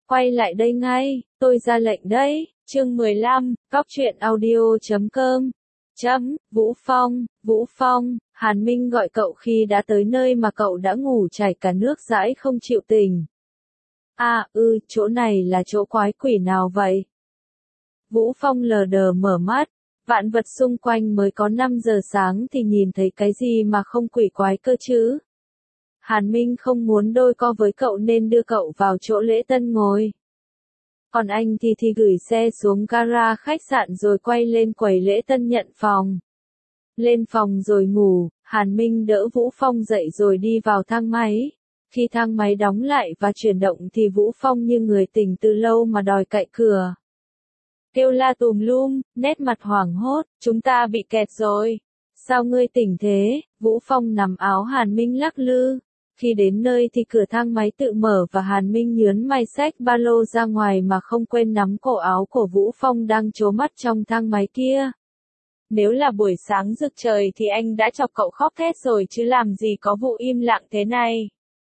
Quay lại đây ngay, tôi ra lệnh đấy. Chương 15, cóc truyện audio.com. Vũ Phong, Hàn Minh gọi cậu khi đã tới nơi mà cậu đã ngủ chảy cả nước dãi không chịu tỉnh. Chỗ này là chỗ quái quỷ nào vậy? Vũ Phong lờ đờ mở mắt, vạn vật xung quanh mới có 5 giờ sáng thì nhìn thấy cái gì mà không quỷ quái cơ chứ? Hàn Minh không muốn đôi co với cậu nên đưa cậu vào chỗ lễ tân ngồi. Còn anh thì gửi xe xuống gara khách sạn rồi quay lên quầy lễ tân nhận phòng. Lên phòng rồi ngủ, Hàn Minh đỡ Vũ Phong dậy rồi đi vào thang máy. Khi thang máy đóng lại và chuyển động thì Vũ Phong như người tỉnh từ lâu mà đòi cạy cửa. Kêu la tùm lum, nét mặt hoảng hốt, chúng ta bị kẹt rồi. Sao ngươi tỉnh thế? Vũ Phong nằm áo Hàn Minh lắc lư. Khi đến nơi thì cửa thang máy tự mở và Hàn Minh nhớn may xách ba lô ra ngoài mà không quên nắm cổ áo của Vũ Phong đang trố mắt trong thang máy kia. Nếu là buổi sáng rực trời thì anh đã chọc cậu khóc thét rồi chứ làm gì có vụ im lặng thế này.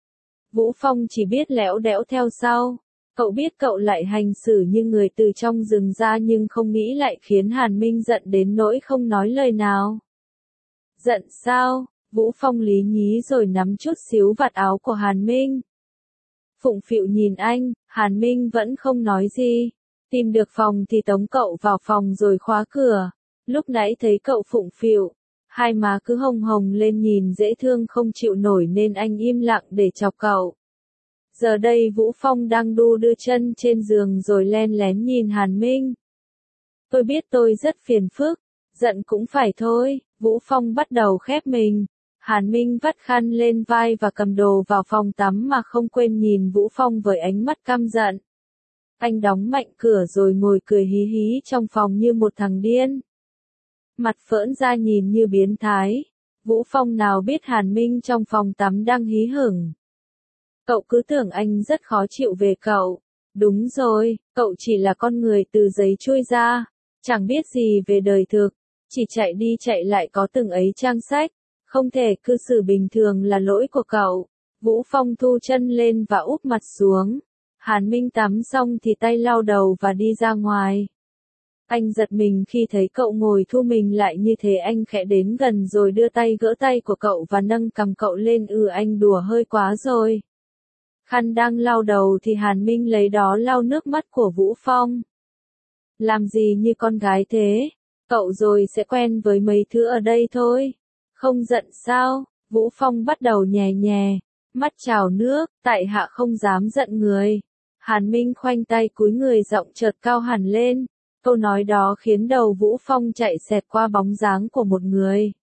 Vũ Phong chỉ biết lẽo đẽo theo sau. Cậu biết cậu lại hành xử như người từ trong rừng ra nhưng không nghĩ lại khiến Hàn Minh giận đến nỗi không nói lời nào. Giận sao? Vũ Phong lý nhí rồi nắm chút xíu vạt áo của Hàn Minh. Phụng phịu nhìn anh, Hàn Minh vẫn không nói gì. Tìm được phòng thì tống cậu vào phòng rồi khóa cửa. Lúc nãy thấy cậu phụng phịu, hai má cứ hồng hồng lên nhìn dễ thương không chịu nổi nên anh im lặng để chọc cậu. Giờ đây Vũ Phong đang đu đưa chân trên giường rồi len lén nhìn Hàn Minh. Tôi biết tôi rất phiền phức, giận cũng phải thôi. Vũ Phong bắt đầu khép mình. Hàn Minh vắt khăn lên vai và cầm đồ vào phòng tắm mà không quên nhìn Vũ Phong với ánh mắt căm giận. Anh đóng mạnh cửa rồi ngồi cười hí hí trong phòng như một thằng điên. Mặt phỡn ra nhìn như biến thái. Vũ Phong nào biết Hàn Minh trong phòng tắm đang hí hửng. Cậu cứ tưởng anh rất khó chịu về cậu. Đúng rồi, cậu chỉ là con người từ giấy chui ra. Chẳng biết gì về đời thực. Chỉ chạy đi chạy lại có từng ấy trang sách. Không thể cư xử bình thường là lỗi của cậu. Vũ Phong thu chân lên và úp mặt xuống. Hàn Minh tắm xong thì tay lau đầu và đi ra ngoài. Anh giật mình khi thấy cậu ngồi thu mình lại như thế, anh khẽ đến gần rồi đưa tay gỡ tay của cậu và nâng cằm cậu lên. Anh đùa hơi quá rồi. Khăn đang lau đầu thì Hàn Minh lấy đó lau nước mắt của Vũ Phong. Làm gì như con gái thế? Cậu rồi sẽ quen với mấy thứ ở đây thôi. Không giận sao? Vũ Phong bắt đầu nhè nhè, mắt trào nước, tại hạ không dám giận người. Hàn Minh khoanh tay cúi người, giọng chợt cao hẳn lên. Câu nói đó khiến đầu Vũ Phong chạy xẹt qua bóng dáng của một người.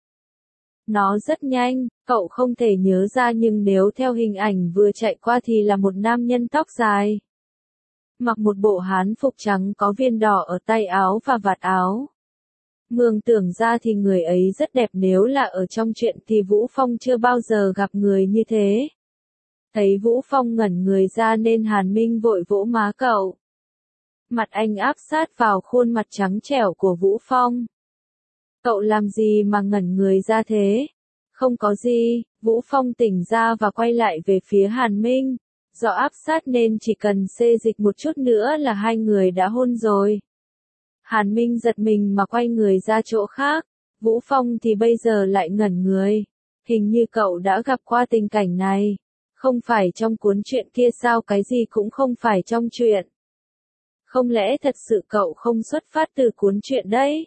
Nó rất nhanh, cậu không thể nhớ ra nhưng nếu theo hình ảnh vừa chạy qua thì là một nam nhân tóc dài. Mặc một bộ hán phục trắng có viên đỏ ở tay áo và vạt áo. Mường tưởng ra thì người ấy rất đẹp, nếu là ở trong truyện thì Vũ Phong chưa bao giờ gặp người như thế. Thấy Vũ Phong ngẩn người ra nên Hàn Minh vội vỗ má cậu. Mặt anh áp sát vào khuôn mặt trắng trẻo của Vũ Phong. Cậu làm gì mà ngẩn người ra thế? Không có gì. Vũ Phong tỉnh ra và quay lại về phía Hàn Minh. Do áp sát nên chỉ cần xê dịch một chút nữa là hai người đã hôn rồi. Hàn Minh giật mình mà quay người ra chỗ khác. Vũ Phong thì bây giờ lại ngẩn người. Hình như cậu đã gặp qua tình cảnh này. Không phải trong cuốn truyện kia sao? Cái gì cũng không phải trong truyện. Không lẽ thật sự cậu không xuất phát từ cuốn truyện đấy?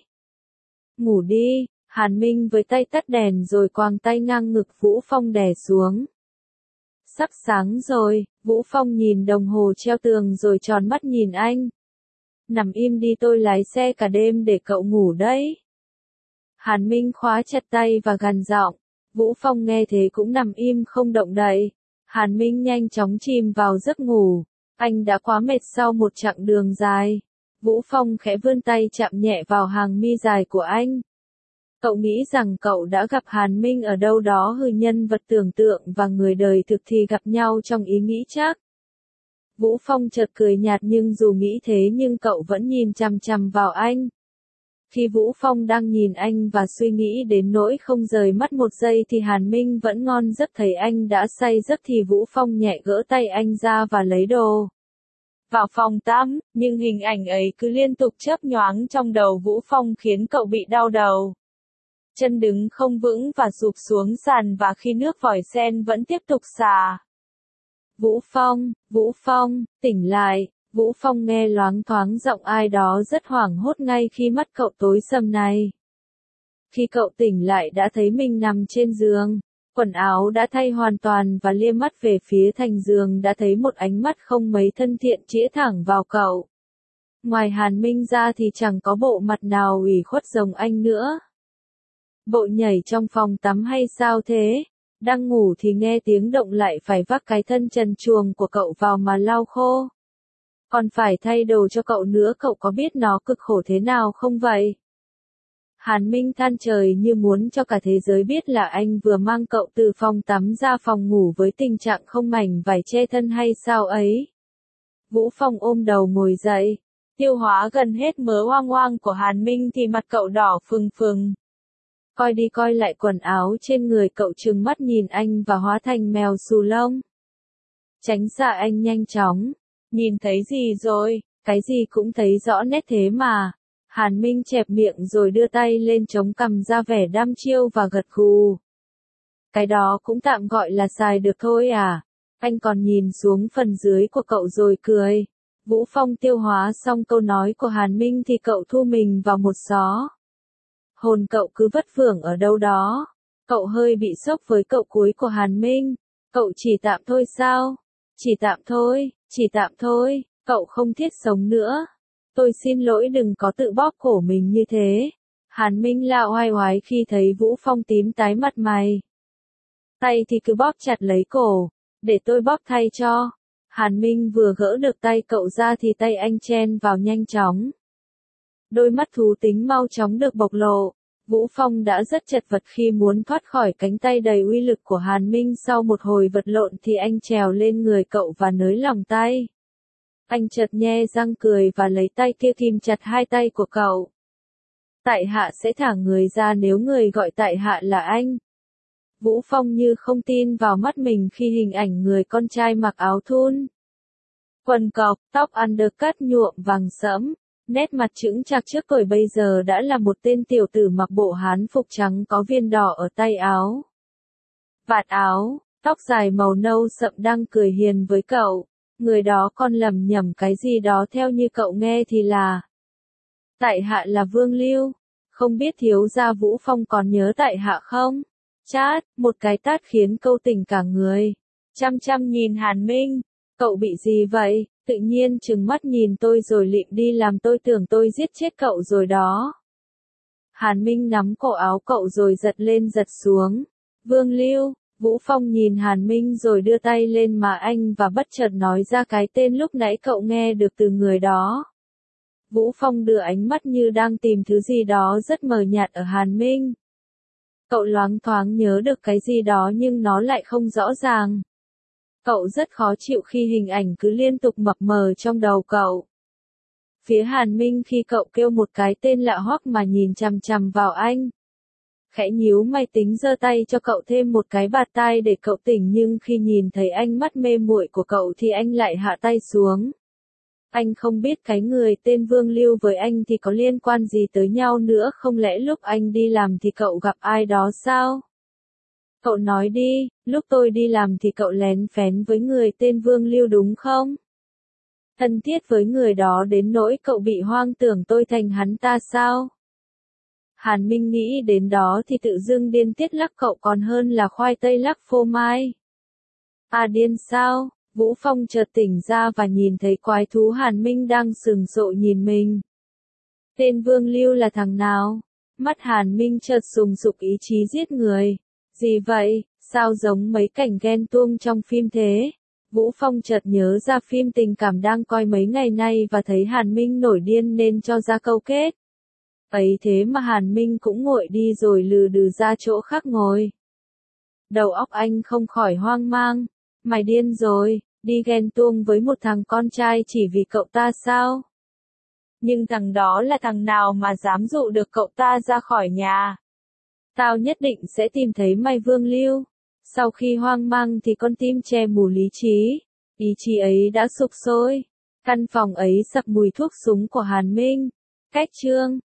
Ngủ đi. Hàn Minh với tay tắt đèn rồi quàng tay ngang ngực Vũ Phong đè xuống. Sắp sáng rồi. Vũ Phong nhìn đồng hồ treo tường rồi tròn mắt nhìn anh. Nằm im đi, tôi lái xe cả đêm để cậu ngủ đấy. Hàn Minh khóa chặt tay và gằn giọng. Vũ Phong nghe thế cũng nằm im không động đậy. Hàn Minh nhanh chóng chìm vào giấc ngủ. Anh đã quá mệt sau một chặng đường dài. Vũ Phong khẽ vươn tay chạm nhẹ vào hàng mi dài của anh. Cậu nghĩ rằng cậu đã gặp Hàn Minh ở đâu đó, nhân vật tưởng tượng và người đời thực thì gặp nhau trong ý nghĩ chắc. Vũ Phong chợt cười nhạt, nhưng dù nghĩ thế nhưng cậu vẫn nhìn chằm chằm vào anh. Khi Vũ Phong đang nhìn anh và suy nghĩ đến nỗi không rời mắt một giây thì Hàn Minh vẫn ngon giấc. Thấy anh đã say giấc thì Vũ Phong nhẹ gỡ tay anh ra và lấy đồ. vào phòng tắm, nhưng hình ảnh ấy cứ liên tục chớp nhoáng trong đầu Vũ Phong khiến cậu bị đau đầu. Chân đứng không vững và rụp xuống sàn và khi nước vòi sen vẫn tiếp tục xả. Vũ Phong, tỉnh lại. Vũ Phong nghe loáng thoáng giọng ai đó rất hoảng hốt ngay khi mắt cậu tối sầm này. Khi cậu tỉnh lại đã thấy mình nằm trên giường, quần áo đã thay hoàn toàn và liếc mắt về phía thành giường đã thấy một ánh mắt không mấy thân thiện chĩa thẳng vào cậu. Ngoài Hàn Minh ra thì chẳng có bộ mặt nào ủy khuất giống anh nữa. Bộ nhảy trong phòng tắm hay sao thế? Đang ngủ thì nghe tiếng động lại phải vác cái thân trần truồng của cậu vào mà lau khô. Còn phải thay đồ cho cậu nữa, cậu có biết nó cực khổ thế nào không vậy? Hàn Minh than trời như muốn cho cả thế giới biết là anh vừa mang cậu từ phòng tắm ra phòng ngủ với tình trạng không mảnh vải che thân hay sao ấy. Vũ Phong ôm đầu ngồi dậy, tiêu hóa gần hết mớ hoang hoang của Hàn Minh thì mặt cậu đỏ phừng phừng. Coi đi coi lại quần áo trên người cậu, trừng mắt nhìn anh và hóa thành mèo xù lông. Tránh xa anh nhanh chóng. Nhìn thấy gì rồi? Cái gì cũng thấy rõ nét thế mà. Hàn Minh chẹp miệng rồi đưa tay lên chống cằm ra vẻ đăm chiêu và gật gù. Cái đó cũng tạm gọi là xài được thôi à? Anh còn nhìn xuống phần dưới của cậu rồi cười. Vũ Phong tiêu hóa xong câu nói của Hàn Minh thì cậu thu mình vào một xó. Hồn cậu cứ vất vưởng ở đâu đó. Cậu hơi bị sốc với cậu cuối của Hàn Minh. Cậu chỉ tạm thôi sao? Chỉ tạm thôi, cậu không thiết sống nữa. Tôi xin lỗi, đừng có tự bóp cổ mình như thế. Hàn Minh la oai oái khi thấy Vũ Phong tím tái mặt mày. Tay thì cứ bóp chặt lấy cổ, để tôi bóp thay cho. Hàn Minh vừa gỡ được tay cậu ra thì tay anh chen vào nhanh chóng. Đôi mắt thú tính mau chóng được bộc lộ. Vũ Phong đã rất chật vật khi muốn thoát khỏi cánh tay đầy uy lực của Hàn Minh. Sau một hồi vật lộn thì anh trèo lên người cậu và nới lỏng tay. Anh chợt nhe răng cười và lấy tay kia kìm chặt hai tay của cậu. Tại hạ sẽ thả người ra nếu người gọi tại hạ là anh. Vũ Phong như không tin vào mắt mình khi hình ảnh người con trai mặc áo thun, quần cộc, tóc undercut nhuộm vàng sẫm, nét mặt chững chạc trước tuổi bây giờ đã là một tên tiểu tử mặc bộ hán phục trắng có viên đỏ ở tay áo. Vạt áo, tóc dài màu nâu sậm đang cười hiền với cậu. Người đó còn lầm nhầm cái gì đó theo như cậu nghe thì là tại hạ là Vương Lưu. Không biết thiếu gia Vũ Phong còn nhớ tại hạ không? Chát, một cái tát khiến cậu tỉnh cả người. Chăm chăm nhìn Hàn Minh. Cậu bị gì vậy? Tự nhiên trừng mắt nhìn tôi rồi lịm đi làm tôi tưởng tôi giết chết cậu rồi đó. Hàn Minh nắm cổ áo cậu rồi giật lên giật xuống. Vương Lưu. Vũ Phong nhìn Hàn Minh rồi đưa tay lên mà anh và bất chợt nói ra cái tên lúc nãy cậu nghe được từ người đó. Vũ Phong đưa ánh mắt như đang tìm thứ gì đó rất mờ nhạt ở Hàn Minh. Cậu loáng thoáng nhớ được cái gì đó nhưng nó lại không rõ ràng. Cậu rất khó chịu khi hình ảnh cứ liên tục mập mờ trong đầu cậu. Phía Hàn Minh khi cậu kêu một cái tên lạ hoắc mà nhìn chằm chằm vào anh. Khẽ nhíu mày tính giơ tay cho cậu thêm một cái bạt tai để cậu tỉnh, nhưng khi nhìn thấy ánh mắt mê muội của cậu thì anh lại hạ tay xuống. Anh không biết cái người tên Vương Lưu với anh thì có liên quan gì tới nhau nữa, không lẽ lúc anh đi làm thì cậu gặp ai đó sao? Cậu nói đi, lúc tôi đi làm thì cậu lén phén với người tên Vương Lưu đúng không? Thân thiết với người đó đến nỗi cậu bị hoang tưởng tôi thành hắn ta sao? Hàn Minh nghĩ đến đó thì tự dưng điên tiết lắc cậu còn hơn là khoai tây lắc phô mai. À điên sao? Vũ Phong chợt tỉnh ra và nhìn thấy quái thú Hàn Minh đang sừng sộ nhìn mình. Tên Vương Lưu là thằng nào? Mắt Hàn Minh chợt sùng sục ý chí giết người. Gì vậy? Sao giống mấy cảnh ghen tuông trong phim thế? Vũ Phong chợt nhớ ra phim tình cảm đang coi mấy ngày nay và thấy Hàn Minh nổi điên nên cho ra câu kết. Ấy thế mà Hàn Minh cũng nguội đi rồi lừ đừ ra chỗ khác ngồi. Đầu óc anh không khỏi hoang mang. Mày điên rồi, đi ghen tuông với một thằng con trai chỉ vì cậu ta sao? Nhưng thằng đó là thằng nào mà dám dụ được cậu ta ra khỏi nhà? Tao nhất định sẽ tìm thấy mày Vương Lưu. Sau khi hoang mang thì con tim che mù lý trí. Ý chí ấy đã sụp sôi. Căn phòng ấy sập mùi thuốc súng của Hàn Minh. Cách chương